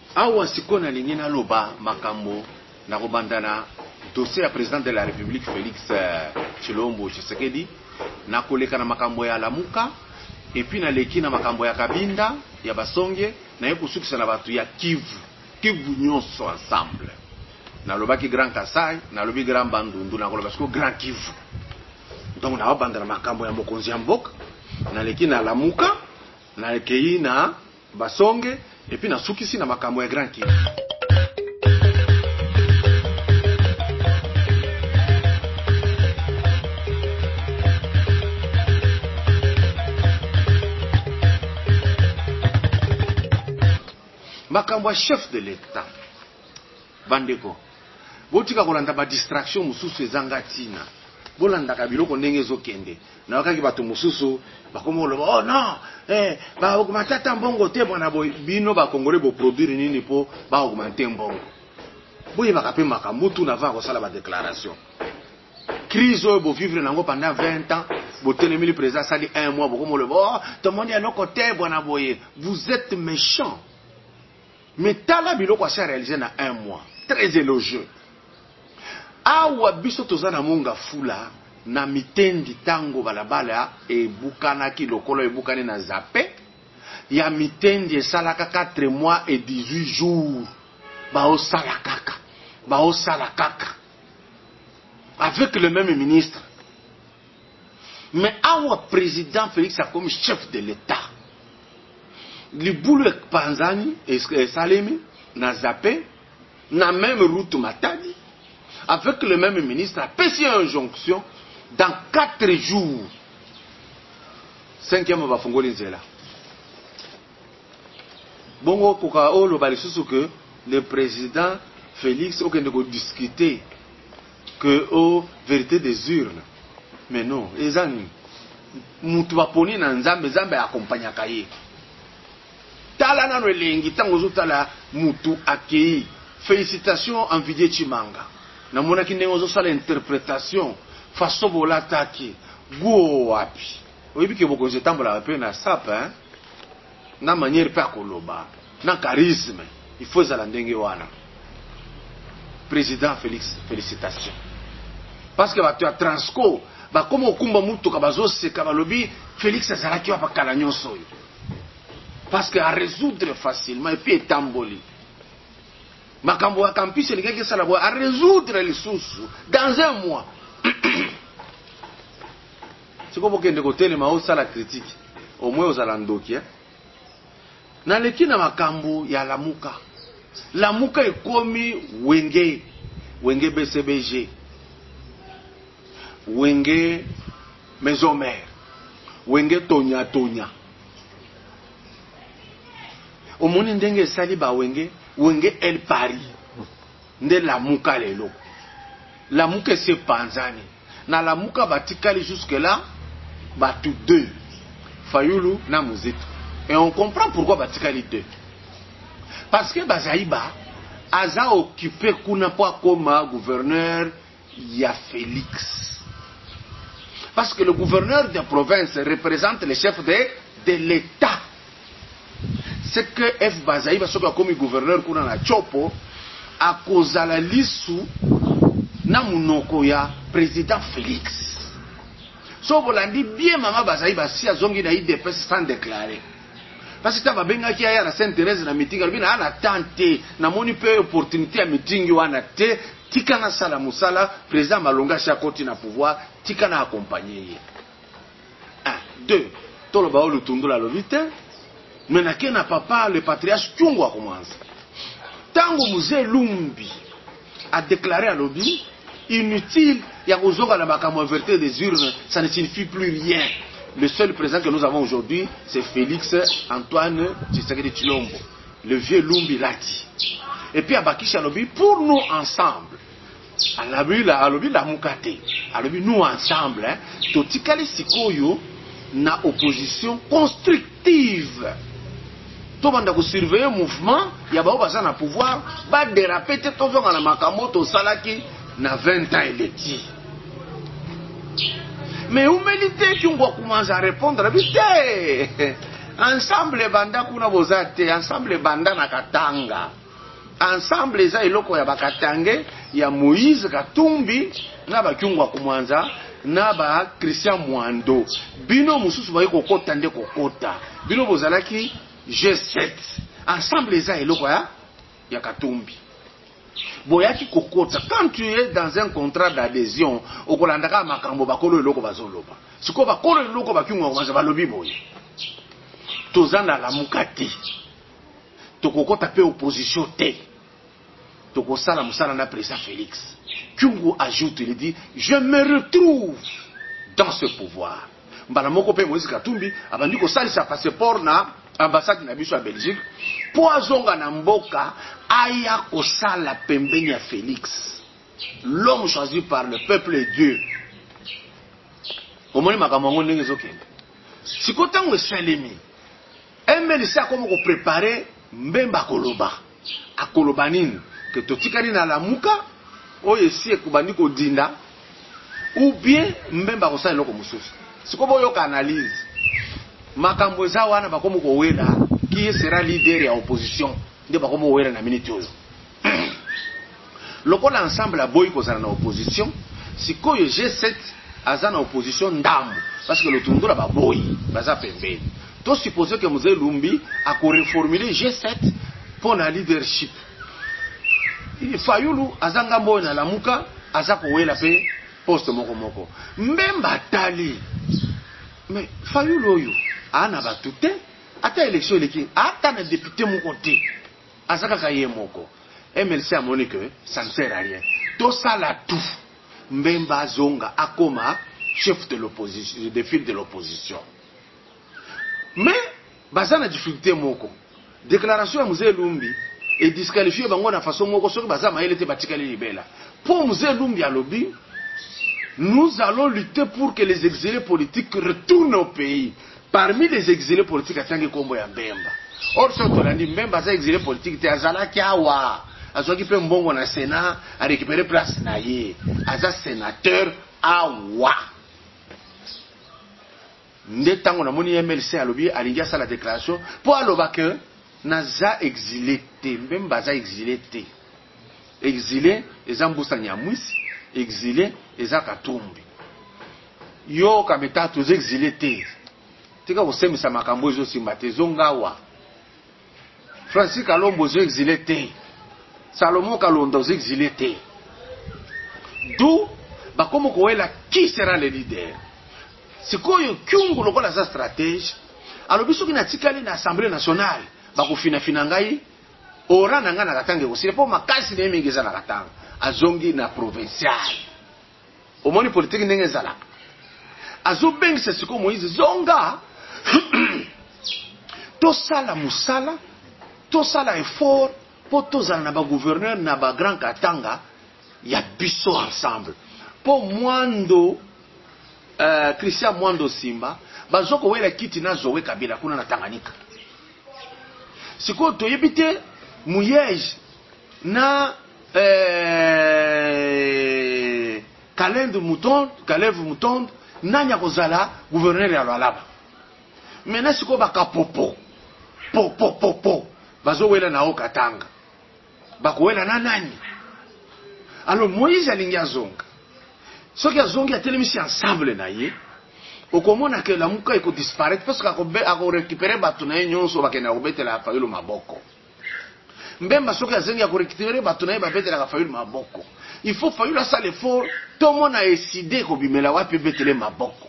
awa sikona lingina loba makambo na kobandana dossier ya président de la République Félix Tshilombo Tshisekedi na koleka na makambo ya Lamuka et puis na leki na makambo ya Kabinda ya Basonge na yekusukisa na batu ya Kivu nyonso ensemble na lobaki Grand Kasai na lobi Grand Bandundu na koloba siko Grand Kivu. Donc na wabandana makambo ya mokonzi ya mboka na leki na Lamuka na leki na Basonge et puis na sukisi na makambo ya Grand Kivu. Makambo chef de l'État bandeko botika kolanda ba distraction mususu ezanga tina bolanda kabiloko ndenge ezokende na wakaki bato mususu bakomo loba oh non ba augmenter mbongo te bwana bino ba congolais bo produire nini po ba augmenter mbongo boye bakape makambo tu na va ko sala ba déclaration crise bo vivre nango pendant 20 ans botelemi le président sali 1 mois bokomo loba oh tout le monde est à nos côtés bwana boye vous êtes méchants. Mais tala biloko a réalisé na 1 mois. Très élogieux. Awa biso tozana monga fula na mitendi tango balabala e bukana ki lokolo e bukane na zape. Ya mitendi e salaka 4 mois et 18 jours. Bao salakaka. Bao salakaka. Avec le même ministre. Mais awa président Félix a comme chef de l'État. Le boulot Panzani et Salemi, na Zappé, na même route Matadi, avec le même ministre, a passé une injonction dans 4 jours. 5e va fongoli nzela. Bongo koka o lo balisusu que le président Félix aucun de discuter que au vérité des urnes. Mais non, ezani mutu baponi na nzambe nzambe akompanyaka ye. Tala na elengi tango zotala mutu akei félicitations envidier Chimanga na mona ki ndenge ozosala interprétation faso bola taki go wapi oyebi ke boko jetambola pe na sapa na manière pa koloba na charisme il faut zala ndenge wana président Félix félicitations parce que bato ya Transco ba comme okumba mutu ka bazoseka balobi Félix azalaki wa bakala nyonso yo. Parce qu'à résoudre facilement et puis étamboli. Makambo à campus, c'est quelqu'un qui s'en a à résoudre les sous dans 1 mois. C'est comme que de côté les maos ça la critique. Au moins aux alandoki. Na leki na makambo ya Lamuka. Lamuka est komi Wenge BCBG. Wenge Maison Mère. Wenge Tonya. Omoni ndenge sali ba wenge El Paris nde Lamuka lelo Lamuka se Panzani na Lamuka batikali jusque là batu 2 Fayulu na Muzitu et on comprend pourquoi batikali 2 parce que Bazaïba aza occupé kuna po koma gouverneur ya Félix parce que le gouverneur de province représente le chef de l'État. C'est que F. Bazaïba soka comme gouverneur kuna na chopo a kozala lisu na munoko ya président Félix. So bolandi bien mama Bazaïba si azongi na IDPS sans déclarer. Parce que ta babenga ki aya na Sainte-Thérèse na meeting albi na ana tante na moni pe opportunité ya meeting wana te tika na sala musala président Malonga Shakoti na pouvoir tika na accompagner. 1 2 tolo ba o tundula lobite. Mais na papa le patriarche Tchungo a commencé. Tango Mouze Lumbi a déclaré à l'Obi, inutile, il y a besoin de la vérité des urnes, ça ne signifie plus rien. Le seul président que nous avons aujourd'hui, c'est Félix Antoine Tshisekedi Tshilombo. Le vieux Lumbi l'a dit. Et puis à Bakisha Alobi, pour nous ensemble, à l'Obi la Moukate, à l'Obi nous ensemble, Totikali Sikoyo na opposition constructive. Tout le monde surveiller le mouvement, il y a pas de pouvoir, va déraper tout le monde dans Makamoto Salaki, na 20 ans il est dit. Mais où militaire qui ont commencé à répondre, vite, ensemble banda kuna bozate, ensemble banda na Katanga. Ensemble eza eloko ya bakatange ya Moïse Katumbi na bakyungwa kumwanza na ba Christian Mwando. Bino mususu ba kokota nde kokota. Bino bozalaki G7. Ensemble eza eloko ya Katumbi. Boyaki kokota. Quand tu es dans un contrat d'adhésion, okolandaka makambo bakolo eloko bazoloba. Siko bakolo eloko bakyungwa kumwanza balobi boye. Tozana la mukati. Tokokota pe opposition te. Tokosala musala na président Félix. Kyungu ajoute, il dit, je me retrouve dans ce pouvoir. Mbala moko pe Moïse Katumbi abandi ko salisa passeport na ambassade na biso ya Belgique po azonga na mboka aya kosala pembeni ya Félix, l'homme choisi par le peuple et Dieu. Omoni makambo ngo ndenge ezokende. Sikotango esalemi MLC akomo ko préparer mbemba koloba akoloba nini que totikali na lamuka oyo esi ekubandi kodinda ou bien mbemba kosala eloko mosusu. Sikobo yoka analyse makambo eza wana bakomo kowela qui sera leader ya opposition nde bakomo kowela na minute oyo. Lokola ensemble aboyi kozala na opposition, sikoyo G7 aza na opposition ndambo parce que le tundura baboyi baza pembeni. To suppose que Mzee Lumbi a reformuler G7 pour la leadership. Fayulu azanga mboyo na lamuka azako wela pe poste moko moko. Mbemba tali. Mais Fayulu oyo ana batute ata élection eleki ata na député moko te. Azaka kaye moko. MLC a moni que ça ne sert à rien. Tout ça là tout. Mbemba zonga akoma chef de l'opposition, de file de l'opposition. Mais bazana difficulté moko. Déclaration à Mzee Lumbi et disqualifié bango na façon moko soki bazama ele te batikali libela. Pour Mzee Lumbi à lobby, nous allons lutter pour que les exilés politiques retournent au pays. Parmi les exilés politiques atangi kombo ya Mbemba. Or so to landi Mbemba za exilé politique te azala kiawa. Azoki pe mbongo na Sénat a récupérer place na ye. Aza sénateur awa. Nde tango na moni MLC alobi alingia sa la déclaration pour aloba que naza exilé te. Mbemba za exilé te. Exilé eza mbusa nyamwisi, exilé eza Katumbi. Yo kameta tous exilé te. Tika kosemisa makambo ezo simba te zongawa. Francis Kalombo zo exilé te. Salomon Kalonda zo exilé te. D'où bakomo koela qui sera le leader. Sikoyo kyungu lokola za stratège alobi soki na tikali na Assemblée nationale bakofina fina ngai ora nanga na Katanga osile po makasi na emingeza na Katanga azongi na provincial. Omoni politique ndenge zala azo bengisa siko Moïse zonga to sala musala to sala effort po tozala na ba gouverneur na ba grand Katanga ya biso ensemble po mwando Christian Mwando Simba bazoko wela kiti na Zoe Kabila kuna na Tanganyika. Siko toyebite Muyej na Kalev Mutondo nanya kozala gouverneur ya Lualaba. Mena siko baka popo bazo wela na Okatanga. Bako wela na nani? Alors Moïse alingi azonga. Ce qui a zongi a tellement mis ensemble na ye, au comment que la muka eko disparaître parce qu'à récupérer batunaye nyonso bakena obete la Fayulu maboko. Mbemba soki a zengi a récupérer batunaye babete la Fayulu maboko. Il faut Fayulu a ça l'effort, tout le monde a décidé ko bimela wapi betele maboko.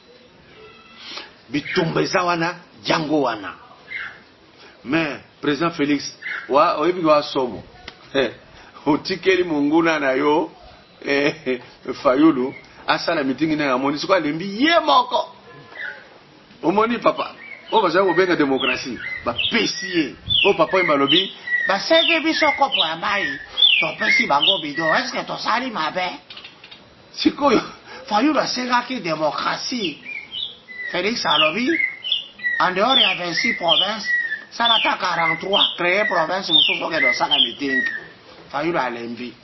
Bitumbeza wana jango wana. Mais président Félix wa oyebi wa somo. Otikeli munguna na yo Fayulu asala meeting na amoni siko alembi ye moko omoni papa o baza ko benga démocratie ba pesier o papa mbalobi ba sege biso kopo ya mai to pesi bango bido est-ce que to sali mabe siko Fayulu asega ki démocratie Félix alobi en dehors ya 26 provinces ça la 43 créer province mususu ke do sala meeting Fayulu alembi.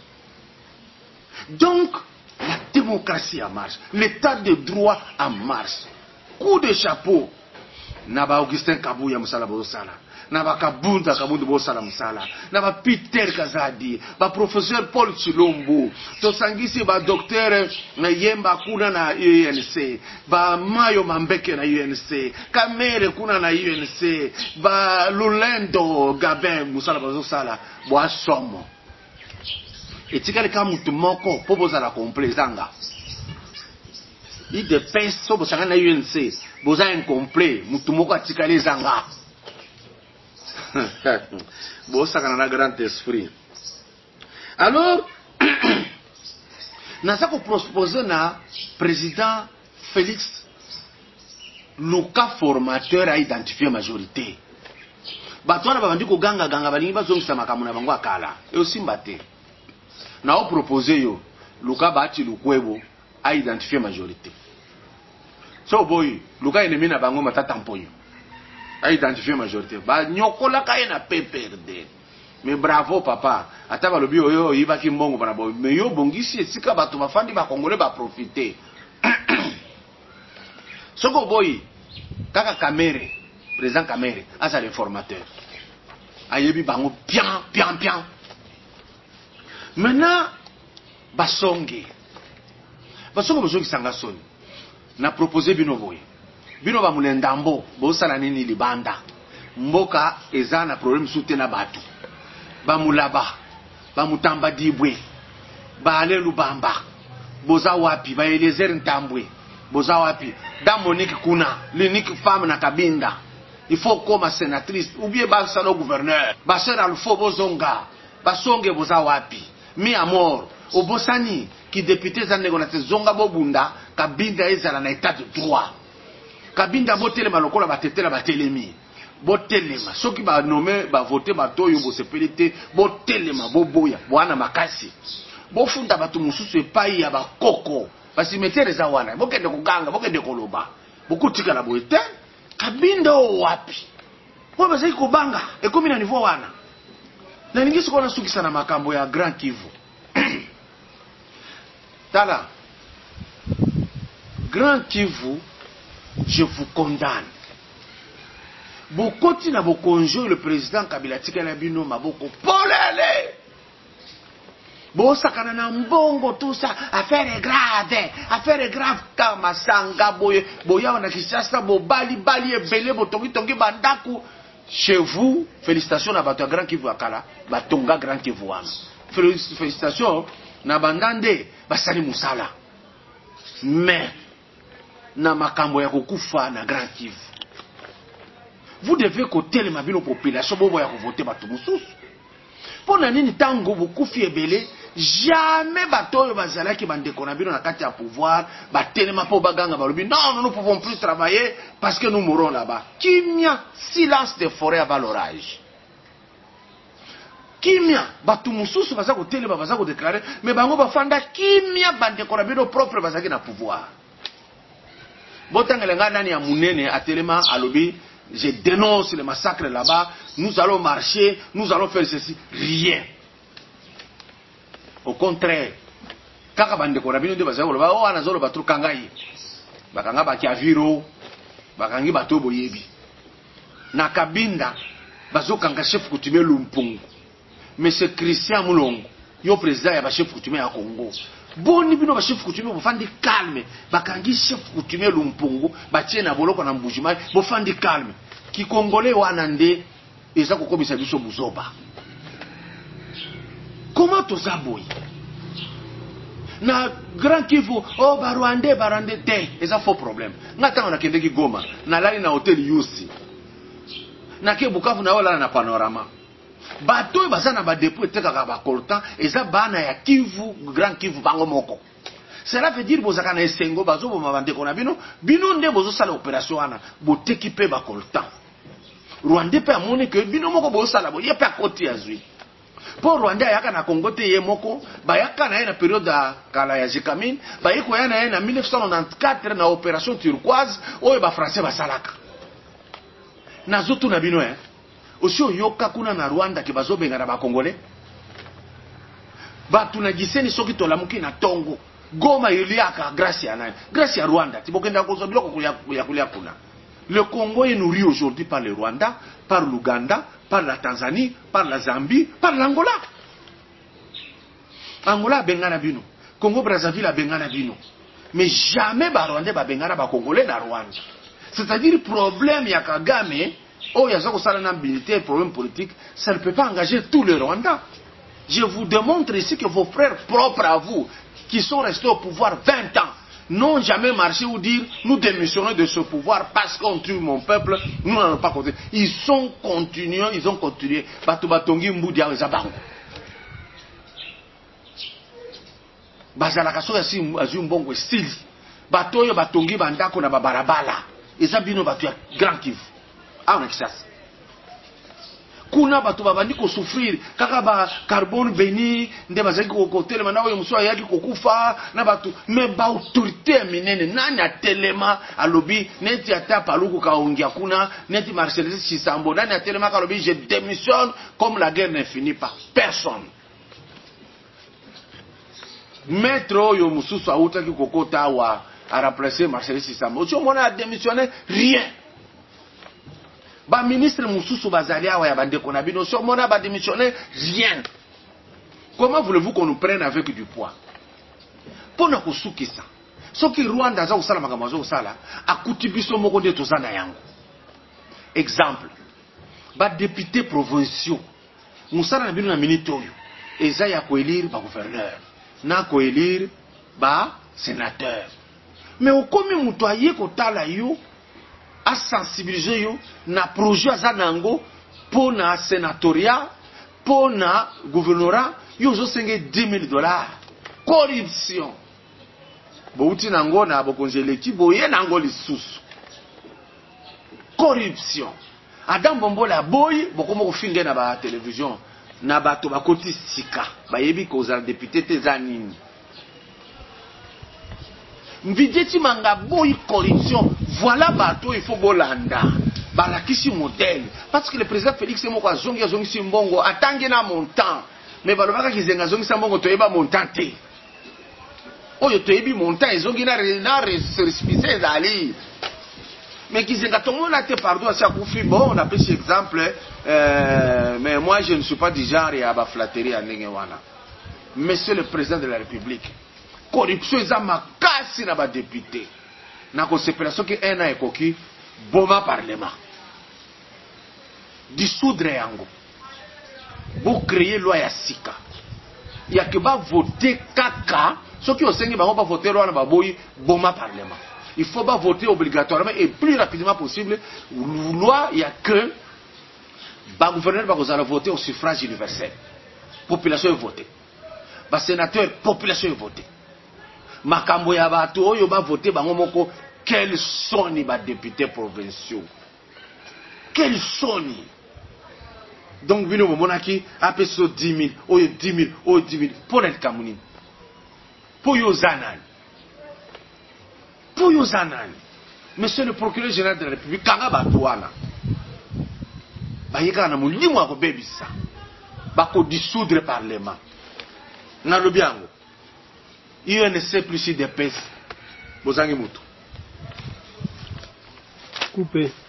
Donc, la démocratie en marche, l'état de droit en marche. Coup de chapeau. na ba Augustin Kabuya musala bosala, na ba Kabunda bosala musala, na ba Peter Kazadi, ba professeur Paul Chilombo, to sangisi ba docteur na Yemba kuna na UNC, ba Mayo Mambeke na UNC, Kamere kuna na UNC, ba Lulendo Gabin musala bosala, bo asomo. Etikali ka mutu moko po bozala komplezanga. Il de pèse so bosanga na UNC, boza incomplet, mutu moko atikali zanga. Bosaka na grand esprit. Alors, nasa ko proposer na président Félix Luka formateur a identifié majorité. Batwana babandi ko ganga balingi bazongisa makambo na bango akala. E osimba te. Na o proposer yo Luka bati lukwebo a identifié majorité. So boy, Luka ennemi na bango matata mpoyo. A identifié majorité. Ba nyokola ka na PPRD. Mais bravo papa. Ata balobi oyo yibaki mbongo bana boy. Mais yo bongisi esika bato bafandi ba congolais ba profiter. Soko boy, kaka Kamere, président Kamere, asa le formateur. Ayebi bango bien. Maintenant, basonge bozongi sanga soni. Na proposer bino boye. Bino ba mulendambo, bosala nini libanda. Mboka eza na problème soutena batu. Ba mulaba, ba mutamba dibwe, ba ale lubamba. Boza wapi, ba Eliezer Ntambwe. Boza wapi, da Monique kuna, l'unique femme na Kabinda. Il faut comme sénatrice, ou bien ba salo gouverneur. Ba sera alfo bozonga, ba songe boza wapi. Mi amor, obosani ki député za négociateur zonga bobunda Kabinda ezala na état de droit. Kabinda botelema lokola batetela batelemi. Botelema soki ba nommé ba voter batoyo bo sepelite botelema boboya bwana makasi. Bofunda batu mususu epai ya bakoko. Basimetere za wana. Bokende kuganga, bokende koloba. Bokutika na boete. Kabinda wapi? Kwa bazai kubanga ekomi na niveau wana. Na ningisi kona sukisa na makambo ya Grand Kivu. Tala. Grand Kivu, je vous condamne. Bokoti na bokonjo le président Kabila tika na bino maboko polele. Bosakana na mbongo tout ça, affaire grave kama sanga boye, boya na Kinshasa bali ebele botongi bandaku. Chez vous, félicitations à votre Grand Kivu akala, batonga Grand Kivu wana. Félicitations na bandande basali musala. Mais na makambo ya kokufa na Grand Kivu. Vous devez côté les mabino population bobo ya voter bato mususu. Pona nini tango bokufi ebele, jamais bato bazalaki bandeko na bino na kati ya pouvoir, batelema po baganga balobi non, nous ne pouvons plus travailler parce que nous mourrons là-bas. Kimia, silence de forêt avant l'orage. Kimia, bato mususu baza ko telema baza ko déclarer, mais bango bafanda kimia bandeko na bino propre bazaki na pouvoir. Botangelenga nani ya munene atelema alobi je dénonce le massacre là-bas, nous allons marcher, nous allons faire ceci. Rien. Au contraire, kaka bandeko na bino de bazalo ba o anazolo batru kangai. Bakanga bakiaviro, bakangi bato boyebi. Na Kabinda bazokanga chef coutumier Lumpungu. Monsieur Christian Mulongo, yo président ya ba chef coutumier ya Congo. Boni bino ba chef coutumier bo fandi calme, bakangi chef coutumier Lumpungu, batie na boloko na mbujimai, bo fandi calme. Ki Congolais wana nde eza kokomisa biso buzoba. Comment tozaboyi? Na Grand Kivu, oh Barwande te, eza faux problème. Ngata na kendeki Goma, na lali na hotel Yusi. Na ke Bukavu na ola na Panorama. Bato bazana ba dépôt etekaka ba coltan, eza bana ya Kivu, Grand Kivu bango moko. Cela veut dire bozaka na esengo bazo bo mabande kona bino nde bozo sala opération wana, boteki pe ba coltan. Rwanda pe amoni que bino moko bozo sala bo yepe akoti azui. Pour Rwanda yaka na Congo te ye moko, ba yaka na période ya kala ya Jekamine, ba yeko yana na 1994 na opération turquoise, oyo ba français ba salaka. Na zotu na bino Osio yoka kuna na Rwanda ki bazo benga na ba Congolais. Ba tunajiseni soki tolamuki na Tongo. Goma iliaka grâce ya nani? Grâce ya Rwanda. Tibokenda kozo biloko kulia kuna. Le Congo est nourri aujourd'hui par le Rwanda, par l'Ouganda, par la Tanzanie, par la Zambie, par l'Angola. Angola a bengana bino. Congo Brazzaville a bengana bino. Mais jamais ba Rwanda ba bengana ba Congolais na Rwanda. C'est-à-dire le problème ya Kagame, yaza ko sala na militaire, problème politique, ça ne peut pas engager tout le Rwanda. Je vous démontre ici que vos frères propres à vous, qui sont restés au pouvoir 20 ans, n'ont jamais marché ou dire nous démissionnons de ce pouvoir parce qu'on tue mon peuple, nous n'allons pas continuer. Ils ont continué. Batubatongi Mbudi ya Zabango. Bazalaka so ya si azu mbongo style. Batoyo batongi bandako na babarabala. Eza bino batu ya Grand Kivu. Aona kisasa. Kuna batu babandi ko souffrir kaka ba carbone béni nde bazaki ko kotelema na oyo muswa yaki kokufa na batu me ba autorité minene nani atelema alobi neti ata paluku kaongia kuna neti Marcel Chisambo nani atelema alobi je démissionne comme la guerre ne finit pas. Personne. Maître oyo mususu autaki kokota wa a remplacé Marcel Chisambo. Tu mona a démissionné rien. Ba ministre mususu bazali awa ya bandeko na bino so mona ba démissionné rien. Comment voulez-vous qu'on nous prenne avec du poids? Pona kosukisa. Soki Rwanda za kusala makambo zo kusala akuti biso moko nde tozana yango. Exemple. Ba député provinciaux. Musala na bino na minute oyo. Eza ya ko élire ba gouverneur. Na ko élire ba sénateur. Mais okomi muto aye kotala yo a sensibiliser yo na projet azanango pour na sénatoria pour na gouvernorat yo zo senge $10,000. Corruption. Bouti nango na bokonje leki boye nango lisusu. Corruption. Adam Bombola boy bokomo kofinga na ba télévision na bato bakoti sika bayebi koza député tezanini. Mvideti manga boy corruption. Voilà bateau il faut bolanda. Balakisi modèle. Parce que le président Félix Moko azongi simbongo atangi na montant. Mais balobaka kizenga zongi simbongo toyeba montant te. Oyo toyebi montant ezongi na récépissé zali. Mais kizenga tomona te pardon ça kufi bon on appelle cet exemple mais moi je ne suis pas du genre à ba flatterie à ndenge wana. Monsieur le président de la République. Corruption eza makasi na ba député. Na kosepela soki ena ekoki boma parlement. Dissoudre yango. Bo créer loi ya sika. Ya ke ba voter kaka soki osengi bango ba voter loi na ba boyi boma parlement. Il faut pas voter obligatoirement et plus rapidement possible loi ya que ba gouverneur ba kozala voter au suffrage universel. Population voter. Ba sénateur population voter. Makambo ya bato oyo ba voter bango moko quels sont les députés provinciaux. Quels sont les. Donc bino monaki apeso 10,000 oyo 10,000 oyo 10,000 pour el kamuni. Pour yo zanani. Pour yo zanani. Monsieur le procureur général de la République kanga bato wana. Ba yeka na mulimo ko bebisa. Ba ko dissoudre parlement. Na lobiango. UNC plus IDPS. Bozangi mutu. Coupé.